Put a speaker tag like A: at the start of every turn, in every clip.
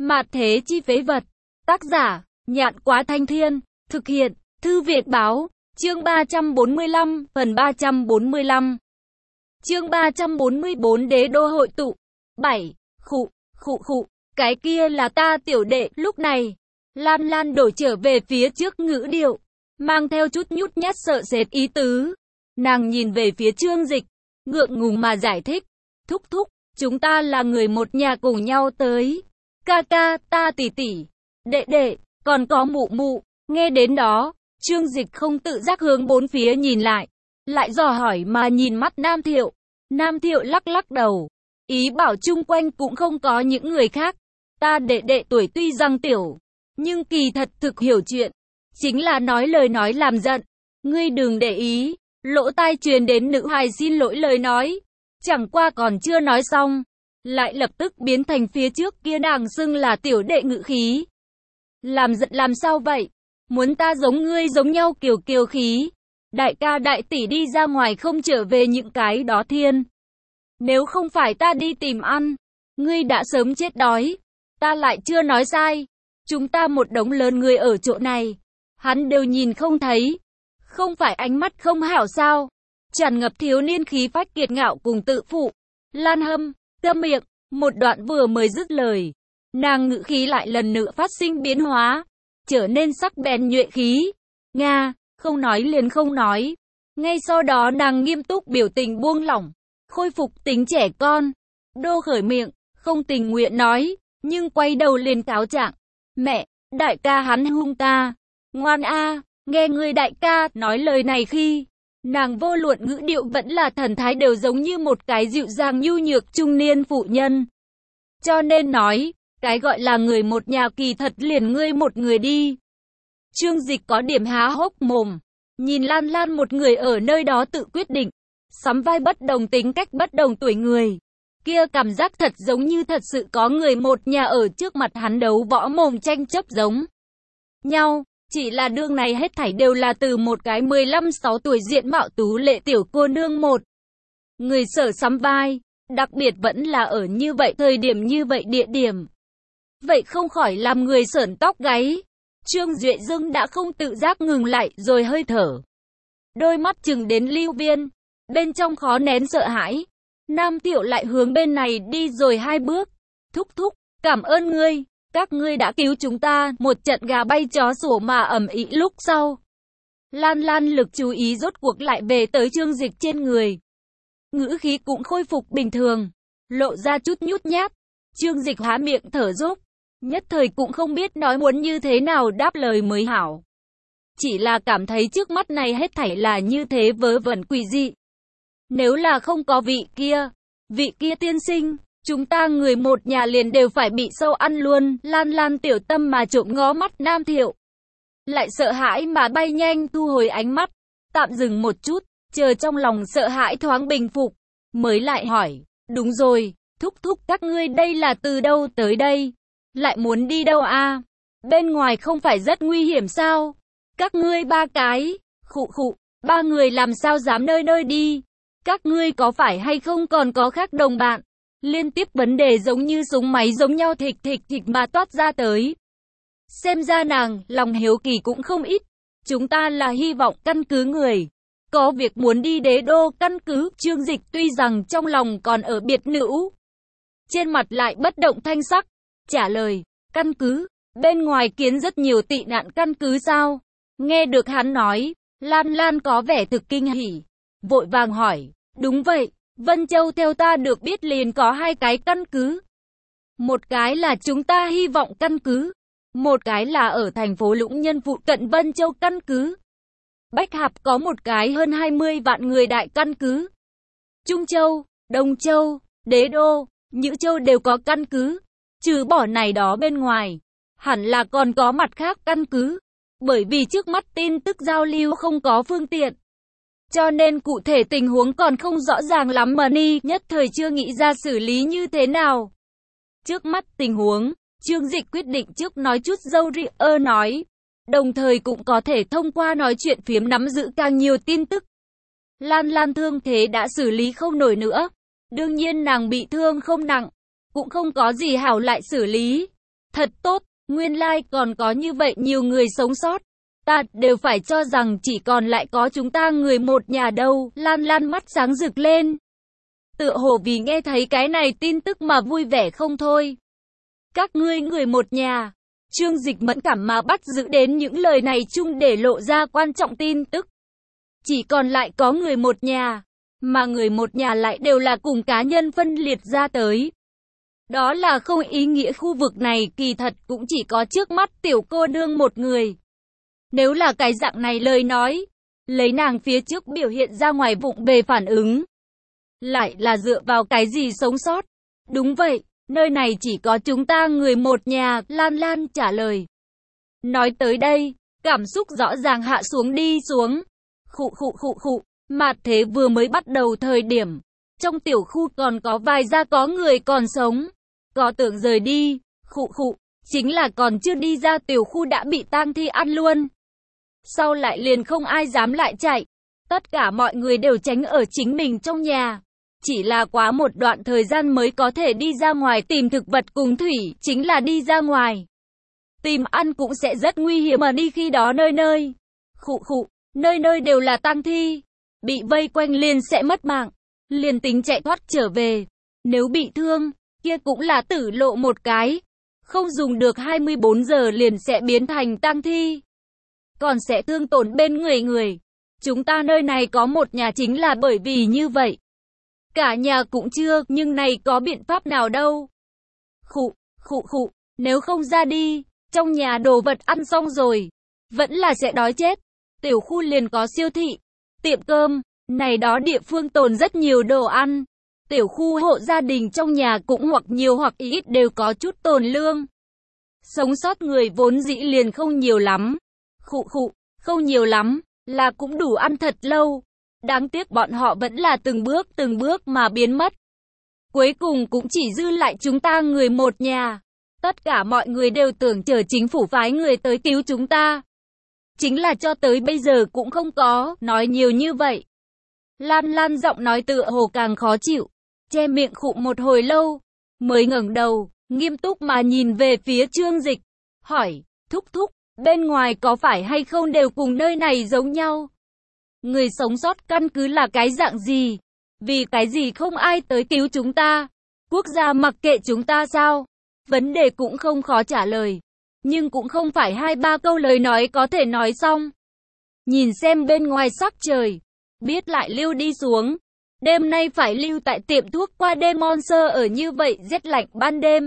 A: Mạt thế chi phế vật. Tác giả, Nhạn Quá Thanh Thiên. Thực hiện, Thư Việt Báo. Chương 345, phần 345. Chương 344 Đế đô hội tụ. 7. Khụ. Cái kia là ta tiểu đệ. Lúc này, Lan Lan đổi trở về phía trước ngữ điệu, mang theo chút nhút nhát sợ sệt ý tứ. Nàng nhìn về phía Trương Dịch, ngượng ngùng mà giải thích. Thúc, chúng ta là người một nhà cùng nhau tới. Ca, ta tỷ, đệ, còn có mụ. Nghe đến đó, Trương Dịch không tự giác hướng bốn phía nhìn lại dò hỏi mà nhìn mắt Nam Thiệu. Nam Thiệu lắc đầu, ý bảo chung quanh cũng không có những người khác. Ta đệ tuổi tuy rằng tiểu, nhưng kỳ thật thực hiểu chuyện, chính là nói lời nói làm giận. Ngươi đừng để ý. Lỗ tai truyền đến nữ hài xin lỗi lời nói, chẳng qua còn chưa nói xong, lại lập tức biến thành phía trước kia nàng xưng là tiểu đệ ngữ khí. Làm giận làm sao vậy? Muốn ta giống ngươi giống nhau kiều khí. Đại ca đại tỷ đi ra ngoài không trở về những cái đó thiên. Nếu không phải ta đi tìm ăn, ngươi đã sớm chết đói. Ta lại chưa nói sai. Chúng ta một đống lớn người ở chỗ này, hắn đều nhìn không thấy. Không phải ánh mắt không hảo sao? Tràn ngập thiếu niên khí phách kiệt ngạo cùng tự phụ. Lan Hâm, câm miệng. Một đoạn vừa mới dứt lời, nàng ngữ khí lại lần nữa phát sinh biến hóa, trở nên sắc bén nhuệ khí. Nga, không nói liền không nói. Ngay sau đó nàng nghiêm túc biểu tình buông lỏng, khôi phục tính trẻ con. Đô khởi miệng, không tình nguyện nói, nhưng quay đầu liền cáo trạng. Mẹ, đại ca hắn hung ta. Ngoan a. Nghe người đại ca nói lời này khi, nàng vô luận ngữ điệu vẫn là thần thái đều giống như một cái dịu dàng nhu nhược trung niên phụ nhân. Cho nên nói, cái gọi là người một nhà kỳ thật liền ngươi một người đi. Trương Dịch có điểm há hốc mồm, nhìn Lan Lan một người ở nơi đó tự quyết định, sắm vai bất đồng tính cách bất đồng tuổi người. Kia cảm giác thật giống như thật sự có người một nhà ở trước mặt hắn đấu võ mồm tranh chấp giống nhau. Chỉ là đương này hết thảy đều là từ một cái 15-16 tuổi diện mạo tú lệ tiểu cô nương một người sở sắm vai, đặc biệt vẫn là ở như vậy thời điểm như vậy địa điểm. Vậy không khỏi làm người sởn tóc gáy. Trương Duệ Dương đã không tự giác ngừng lại rồi hơi thở. Đôi mắt chừng đến Lưu Viên, bên trong khó nén sợ hãi. Nam Thiệu lại hướng bên này đi rồi 2 bước. Thúc, cảm ơn ngươi. Các ngươi đã cứu chúng ta. Một trận gà bay chó sủa mà ầm ĩ lúc sau, Lan lực chú ý rốt cuộc lại về tới Trương Dịch trên người. Ngữ khí cũng khôi phục bình thường, lộ ra chút nhút nhát. Trương Dịch há miệng thở dốc, nhất thời cũng không biết nói muốn như thế nào đáp lời mới hảo. Chỉ là cảm thấy trước mắt này hết thảy là như thế vớ vẩn quỷ dị. Nếu là không có vị kia tiên sinh, chúng ta người một nhà liền đều phải bị sâu ăn luôn. Lan tiểu tâm mà trộm ngó mắt Nam Thiệu, lại sợ hãi mà bay nhanh thu hồi ánh mắt, tạm dừng một chút, chờ trong lòng sợ hãi thoáng bình phục, mới lại hỏi, đúng rồi, thúc các ngươi đây là từ đâu tới đây? Lại muốn đi đâu a? Bên ngoài không phải rất nguy hiểm sao? Các ngươi 3 cái, khụ, 3 người làm sao dám nơi đi? Các ngươi có phải hay không còn có khác đồng bạn? Liên tiếp vấn đề giống như súng máy giống nhau thịch mà toát ra tới. Xem ra nàng, lòng hiếu kỳ cũng không ít. Chúng ta là hy vọng căn cứ người có việc muốn đi đế đô căn cứ. Trương Dịch tuy rằng trong lòng còn ở biệt nữ, trên mặt lại bất động thanh sắc, trả lời, căn cứ, bên ngoài kiến rất nhiều tị nạn căn cứ sao? Nghe được hắn nói, Lan có vẻ thực kinh hỉ, vội vàng hỏi, đúng vậy, Vân Châu theo ta được biết liền có 2 cái căn cứ. Một cái là chúng ta hy vọng căn cứ, một cái là ở thành phố Lũng Nhân phụ cận Vân Châu căn cứ. Bách Hạp có một cái hơn 20 vạn người đại căn cứ. Trung Châu, Đông Châu, Đế Đô, Nhữ Châu đều có căn cứ. Trừ bỏ này đó bên ngoài, hẳn là còn có mặt khác căn cứ. Bởi vì trước mắt tin tức giao lưu không có phương tiện, cho nên cụ thể tình huống còn không rõ ràng lắm mà ni nhất thời chưa nghĩ ra xử lý như thế nào. Trước mắt tình huống, Trương Dịch quyết định trước nói chút dâu ria nói, đồng thời cũng có thể thông qua nói chuyện phiếm nắm giữ càng nhiều tin tức. Lan thương thế đã xử lý không nổi nữa, đương nhiên nàng bị thương không nặng, cũng không có gì hảo lại xử lý. Thật tốt, nguyên lai còn có như vậy nhiều người sống sót. Ta đều phải cho rằng chỉ còn lại có chúng ta người một nhà đâu. Lan Lan mắt sáng rực lên. Tựa hồ vì nghe thấy cái này tin tức mà vui vẻ không thôi. Các ngươi người một nhà. Trương Dịch mẫn cảm mà bắt giữ đến những lời này chung để lộ ra quan trọng tin tức. Chỉ còn lại có người một nhà, mà người một nhà lại đều là cùng cá nhân phân liệt ra tới. Đó là không ý nghĩa khu vực này kỳ thật cũng chỉ có trước mắt tiểu cô nương một người. Nếu là cái dạng này lời nói, lấy nàng phía trước biểu hiện ra ngoài vụng về phản ứng. Lại là dựa vào cái gì sống sót? Đúng vậy, nơi này chỉ có chúng ta người một nhà, Lan Lan trả lời. Nói tới đây, cảm xúc rõ ràng hạ xuống đi xuống. Khụ. Mà thế vừa mới bắt đầu thời điểm, trong tiểu khu còn có vài gia có người còn sống. Có tưởng rời đi, khụ. Chính là còn chưa đi ra tiểu khu đã bị tang thi ăn luôn. Sau lại liền không ai dám lại chạy. Tất cả mọi người đều tránh ở chính mình trong nhà. Chỉ là quá một đoạn thời gian mới có thể đi ra ngoài tìm thực vật cùng thủy, chính là đi ra ngoài. Tìm ăn cũng sẽ rất nguy hiểm mà đi khi đó nơi. Khụ. Nơi đều là tang thi. Bị vây quanh liền sẽ mất mạng. Liền tính chạy thoát trở về. Nếu bị thương, kia cũng là tử lộ một cái. Không dùng được 24 giờ liền sẽ biến thành tang thi. Còn sẽ thương tổn bên người. Chúng ta nơi này có một nhà chính là bởi vì như vậy. Cả nhà cũng chưa, nhưng này có biện pháp nào đâu. Khụ. Nếu không ra đi, trong nhà đồ vật ăn xong rồi, vẫn là sẽ đói chết. Tiểu khu liền có siêu thị, tiệm cơm, này đó địa phương tồn rất nhiều đồ ăn. Tiểu khu hộ gia đình trong nhà cũng hoặc nhiều hoặc ít đều có chút tồn lương. Sống sót người vốn dĩ liền không nhiều lắm. Khụ, không nhiều lắm, là cũng đủ ăn thật lâu. Đáng tiếc bọn họ vẫn là từng bước mà biến mất. Cuối cùng cũng chỉ dư lại chúng ta người một nhà. Tất cả mọi người đều tưởng chờ chính phủ phái người tới cứu chúng ta. Chính là cho tới bây giờ cũng không có, nói nhiều như vậy. Lan giọng nói tựa hồ càng khó chịu, che miệng khụ một hồi lâu, mới ngẩng đầu, nghiêm túc mà nhìn về phía Trương Dịch, hỏi, thúc, bên ngoài có phải hay không đều cùng nơi này giống nhau? Người sống sót căn cứ là cái dạng gì? Vì cái gì không ai tới cứu chúng ta? Quốc gia mặc kệ chúng ta sao? Vấn đề cũng không khó trả lời. Nhưng cũng không phải 2-3 câu lời nói có thể nói xong. Nhìn xem bên ngoài sắc trời, biết lại lưu đi xuống. Đêm nay phải lưu tại tiệm thuốc qua đêm Monster ở như vậy rét lạnh ban đêm.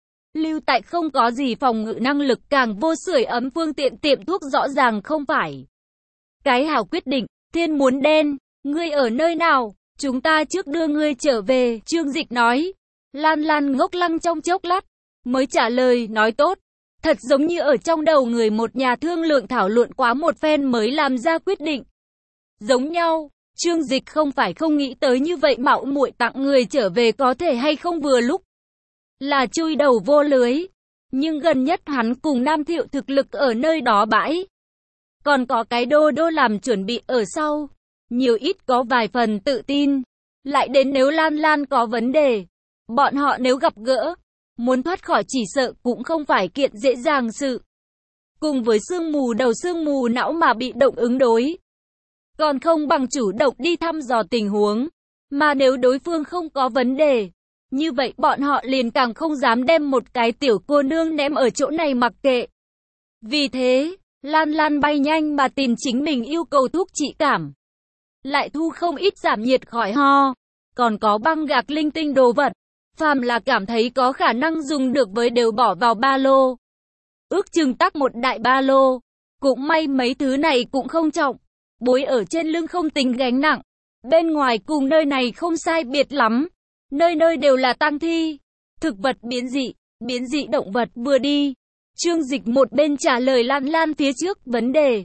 A: Lưu tại không có gì phòng ngự năng lực càng vô sưởi ấm phương tiện tiệm thuốc rõ ràng không phải. Cái hảo quyết định, Thiên muốn đen, ngươi ở nơi nào? Chúng ta trước đưa ngươi trở về, Trương Dịch nói. Lan ngốc lăng trong chốc lát, mới trả lời, nói tốt. Thật giống như ở trong đầu người một nhà thương lượng thảo luận quá một phen mới làm ra quyết định. Giống nhau, Trương Dịch không phải không nghĩ tới như vậy mạo muội tặng người trở về có thể hay không vừa lúc. Là chui đầu vô lưới. Nhưng gần nhất hắn cùng Nam Thiệu thực lực ở nơi đó bãi. Còn có cái đô làm chuẩn bị ở sau. Nhiều ít có vài phần tự tin. Lại đến nếu Lan có vấn đề. Bọn họ nếu gặp gỡ. Muốn thoát khỏi chỉ sợ cũng không phải kiện dễ dàng sự. Cùng với sương mù đầu sương mù não mà bị động ứng đối. Còn không bằng chủ động đi thăm dò tình huống. Mà nếu đối phương không có vấn đề. Như vậy bọn họ liền càng không dám đem một cái tiểu cô nương ném ở chỗ này mặc kệ. Vì thế, Lan bay nhanh mà tìm chính mình yêu cầu thuốc trị cảm. Lại thu không ít giảm nhiệt khỏi ho. Còn có băng gạc linh tinh đồ vật. Phàm là cảm thấy có khả năng dùng được với đều bỏ vào ba lô. Ước chừng tắc một đại ba lô. Cũng may mấy thứ này cũng không trọng. Bối ở trên lưng không tính gánh nặng. Bên ngoài cùng nơi này không sai biệt lắm. Nơi đều là tang thi. Thực vật biến dị động vật vừa đi. Trương Dịch một bên trả lời Lan phía trước vấn đề.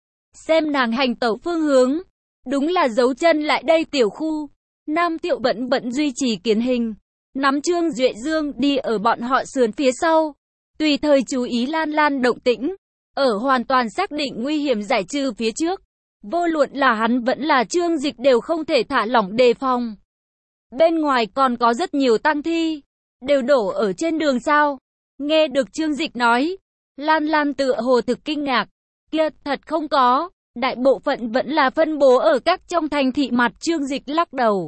A: Xem nàng hành tẩu phương hướng. Đúng là dấu chân lại đây tiểu khu. Nam Thiệu vẫn duy trì kiến hình. Nắm Trương Duệ Dương đi ở bọn họ sườn phía sau. Tùy thời chú ý Lan động tĩnh. Ở hoàn toàn xác định nguy hiểm giải trừ phía trước. Vô luận là hắn vẫn là Trương Dịch đều không thể thả lỏng đề phòng. Bên ngoài còn có rất nhiều tang thi. Đều đổ ở trên đường sao. Nghe được Trương Dịch nói, Lan Lan tựa hồ thực kinh ngạc. Kia, thật không có, đại bộ phận vẫn là phân bố ở các trong thành thị. Mặt Trương Dịch lắc đầu.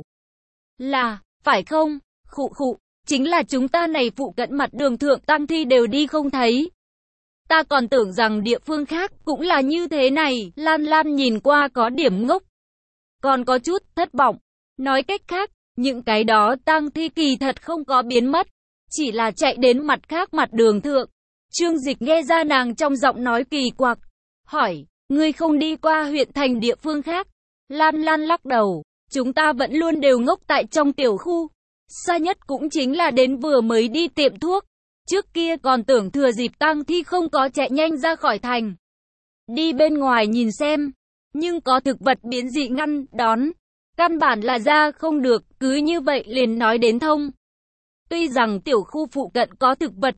A: Là, phải không? Khụ khụ, chính là chúng ta này phụ cận mặt đường thượng tang thi đều đi không thấy. Ta còn tưởng rằng địa phương khác cũng là như thế này. Lan Lan nhìn qua có điểm ngốc, còn có chút thất vọng. Nói cách khác, những cái đó tang thi kỳ thật không có biến mất, chỉ là chạy đến mặt khác mặt đường thượng. Trương Dịch nghe ra nàng trong giọng nói kỳ quặc, hỏi, ngươi không đi qua huyện thành địa phương khác? Lan Lan lắc đầu, chúng ta vẫn luôn đều ngốc tại trong tiểu khu. Xa nhất cũng chính là đến vừa mới đi tiệm thuốc. Trước kia còn tưởng thừa dịp tang thi không có chạy nhanh ra khỏi thành, đi bên ngoài nhìn xem. Nhưng có thực vật biến dị ngăn đón, căn bản là ra không được, cứ như vậy liền nói đến thông. Tuy rằng tiểu khu phụ cận có thực vật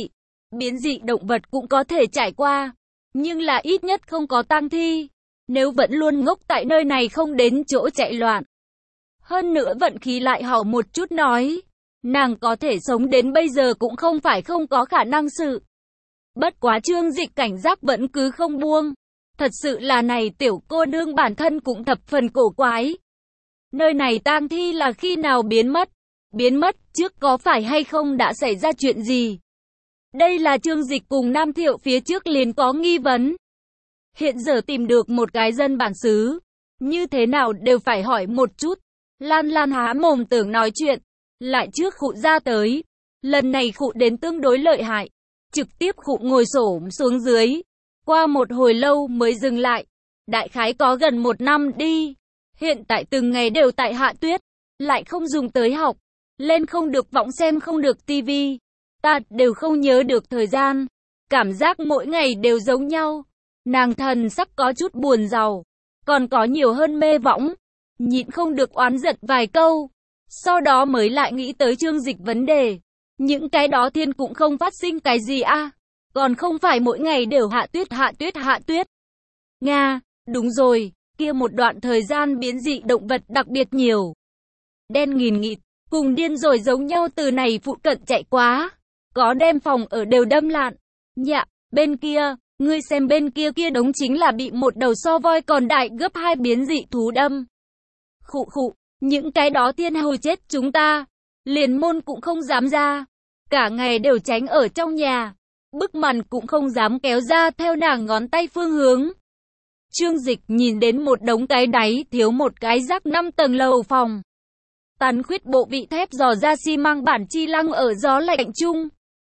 A: biến dị động vật cũng có thể trải qua, nhưng là ít nhất không có tang thi. Nếu vẫn luôn ngốc tại nơi này không đến chỗ chạy loạn, hơn nữa vận khí lại hảo một chút nói, nàng có thể sống đến bây giờ cũng không phải không có khả năng sự. Bất quá Trương Dịch cảnh giác vẫn cứ không buông. Thật sự là này tiểu cô nương bản thân cũng thập phần cổ quái. Nơi này tang thi là khi nào biến mất? Biến mất trước có phải hay không đã xảy ra chuyện gì? Đây là Trương Dịch cùng Nam Thiệu phía trước liền có nghi vấn. Hiện giờ tìm được một cái dân bản xứ, như thế nào đều phải hỏi một chút. Lan Lan há mồm tưởng nói chuyện, lại trước khụ ra tới. Lần này khụ đến tương đối lợi hại, trực tiếp khụ ngồi xổm xuống dưới. Qua một hồi lâu mới dừng lại, đại khái có gần 1 năm đi. Hiện tại từng ngày đều tại hạ tuyết, lại không dùng tới học, lên không được võng xem không được tivi. Ta đều không nhớ được thời gian, cảm giác mỗi ngày đều giống nhau. Nàng thần sắc có chút buồn rầu, còn có nhiều hơn mê võng, nhịn không được oán giận vài câu. Sau đó mới lại nghĩ tới Trương Dịch vấn đề. Những cái đó thiên cũng không phát sinh cái gì a, còn không phải mỗi ngày đều hạ tuyết. Nga, đúng rồi, kia một đoạn thời gian biến dị động vật đặc biệt nhiều. Đen nghìn nghịt, cùng điên rồi giống nhau từ này phụ cận chạy quá. Có đem phòng ở đều đâm lạn. Nhạ, bên kia, ngươi xem bên kia kia đống chính là bị một đầu so voi còn đại gấp 2 biến dị thú đâm. Khụ khụ, những cái đó thiên hồi chết chúng ta. Liền môn cũng không dám ra. Cả ngày đều tránh ở trong nhà. Bức màn cũng không dám kéo ra theo nàng ngón tay phương hướng. Trương Dịch nhìn đến một đống cái đáy thiếu một cái rác 5 tầng lầu phòng. Tàn khuyết bộ vị thép dò ra xi măng bản chi lăng ở gió lạnh chung.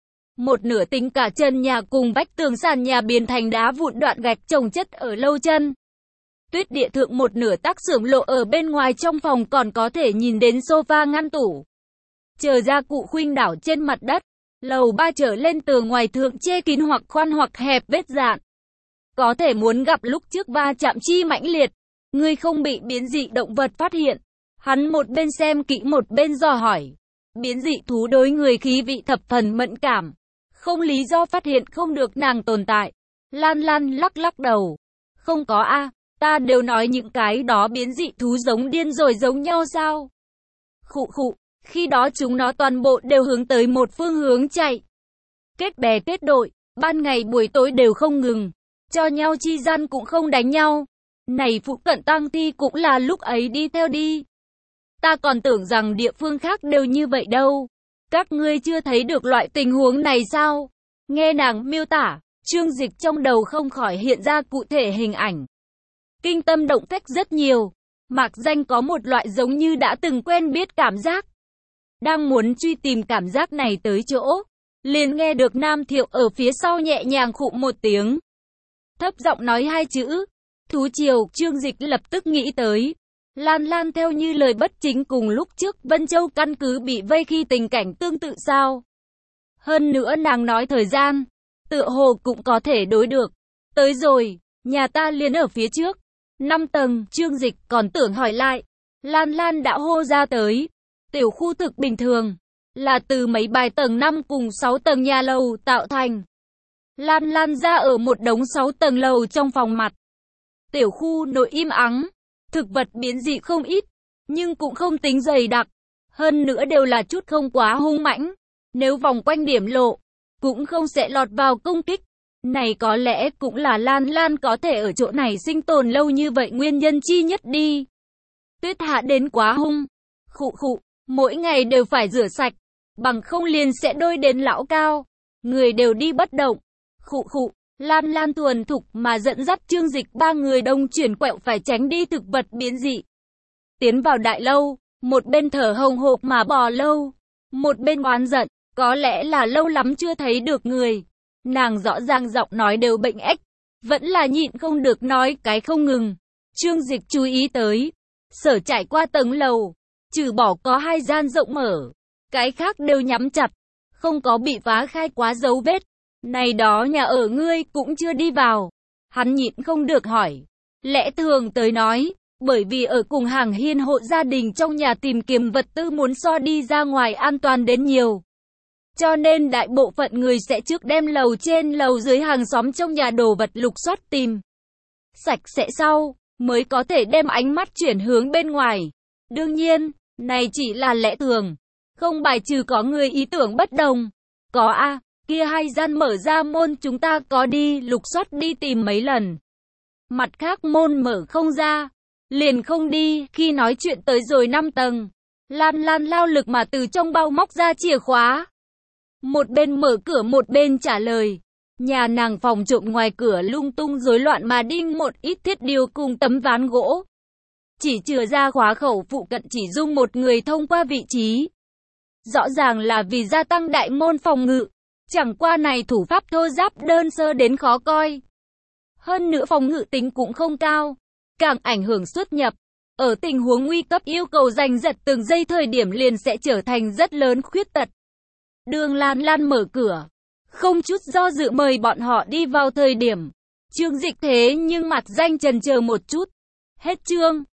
A: Một nửa tính cả chân nhà cùng vách tường sàn nhà biến thành đá vụn đoạn gạch chồng chất ở lâu chân. Tuyết địa thượng một nửa tác xưởng lộ ở bên ngoài, trong phòng còn có thể nhìn đến sofa ngăn tủ. Chờ gia cụ khuynh đảo trên mặt đất. Lầu 3 trở lên tường ngoài thượng che kín hoặc khoan hoặc hẹp vết dạn. Có thể muốn gặp lúc trước va chạm chi mãnh liệt. Ngươi không bị biến dị động vật phát hiện. Hắn một bên xem kỹ một bên dò hỏi. Biến dị thú đối người khí vị thập phần mẫn cảm, không lý do phát hiện không được nàng tồn tại. Lan Lan lắc đầu. Không có a, ta đều nói những cái đó biến dị thú giống điên rồi giống nhau sao? Khụ khụ, khi đó chúng nó toàn bộ đều hướng tới một phương hướng chạy. Kết bè kết đội, ban ngày buổi tối đều không ngừng, cho nhau chi gian cũng không đánh nhau. Này phụ cận tang thi cũng là lúc ấy đi theo đi. Ta còn tưởng rằng địa phương khác đều như vậy đâu. Các ngươi chưa thấy được loại tình huống này sao? Nghe nàng miêu tả, Trương Dịch trong đầu không khỏi hiện ra cụ thể hình ảnh. Kinh tâm động phách rất nhiều. Mạc Danh có một loại giống như đã từng quen biết cảm giác. Đang muốn truy tìm cảm giác này tới chỗ, liền nghe được Nam Thiệu ở phía sau nhẹ nhàng khụ một tiếng. Thấp giọng nói 2 chữ. Thú triều. Trương Dịch lập tức nghĩ tới Lan Lan theo như lời bất chính cùng lúc trước Vân Châu căn cứ bị vây khi tình cảnh tương tự sao. Hơn nữa nàng nói thời gian, tựa hồ cũng có thể đối được. Tới rồi, nhà ta liền ở phía trước. 5 tầng, Trương Dịch còn tưởng hỏi lại. Lan Lan đã hô ra tới. Tiểu khu thực bình thường, là từ mấy bài tầng 5 cùng 6 tầng nhà lầu tạo thành. Lan Lan ra ở một đống 6 tầng lầu trong phòng mặt. Tiểu khu nội im ắng, thực vật biến dị không ít, nhưng cũng không tính dày đặc. Hơn nữa đều là chút không quá hung mãnh. Nếu vòng quanh điểm lộ, cũng không sẽ lọt vào công kích. Này có lẽ cũng là Lan Lan có thể ở chỗ này sinh tồn lâu như vậy nguyên nhân chi nhất đi. Tuyết hạ đến quá hung. Khụ khụ, mỗi ngày đều phải rửa sạch, bằng không liền sẽ đôi đến lão cao. Người đều đi bất động. Khụ khụ, Lan Lan thuần thục mà dẫn dắt Trương Dịch ba người đông chuyển quẹo phải tránh đi thực vật biến dị. Tiến vào đại lâu, một bên thở hồng hộc mà bò lâu, một bên oán giận, có lẽ là lâu lắm chưa thấy được người. Nàng rõ ràng giọng nói đều bệnh ếch, vẫn là nhịn không được nói cái không ngừng. Trương Dịch chú ý tới, sở trải qua tầng lầu, trừ bỏ có 2 gian rộng mở, cái khác đều nhắm chặt, không có bị phá khai quá dấu vết. Này đó nhà ở ngươi cũng chưa đi vào. Hắn nhịn không được hỏi. Lẽ thường tới nói, bởi vì ở cùng hàng hiên hộ gia đình trong nhà tìm kiếm vật tư muốn so đi ra ngoài an toàn đến nhiều. Cho nên đại bộ phận người sẽ trước đem lầu trên lầu dưới hàng xóm trong nhà đồ vật lục soát tìm sạch sẽ sau, mới có thể đem ánh mắt chuyển hướng bên ngoài. Đương nhiên, này chỉ là lẽ thường, không bài trừ có người ý tưởng bất đồng. Có a, kia 2 gian mở ra môn chúng ta có đi lục soát đi tìm mấy lần. Mặt khác môn mở không ra, liền không đi. Khi nói chuyện tới rồi 5 tầng, Lan Lan lao lực mà từ trong bao móc ra chìa khóa. Một bên mở cửa một bên trả lời. Nhà nàng phòng trộm ngoài cửa lung tung rối loạn mà đinh một ít thiết điều cùng tấm ván gỗ. Chỉ chừa ra khóa khẩu phụ cận chỉ dung một người thông qua vị trí. Rõ ràng là vì gia tăng đại môn phòng ngự. Chẳng qua này thủ pháp thô giáp đơn sơ đến khó coi. Hơn nữa phòng ngự tính cũng không cao, càng ảnh hưởng xuất nhập. Ở tình huống nguy cấp yêu cầu giành giật từng giây thời điểm liền sẽ trở thành rất lớn khuyết tật. Đường Lan Lan mở cửa, không chút do dự mời bọn họ đi vào thời điểm. Trương Dịch thế nhưng mặt danh chần chờ một chút. Hết chương.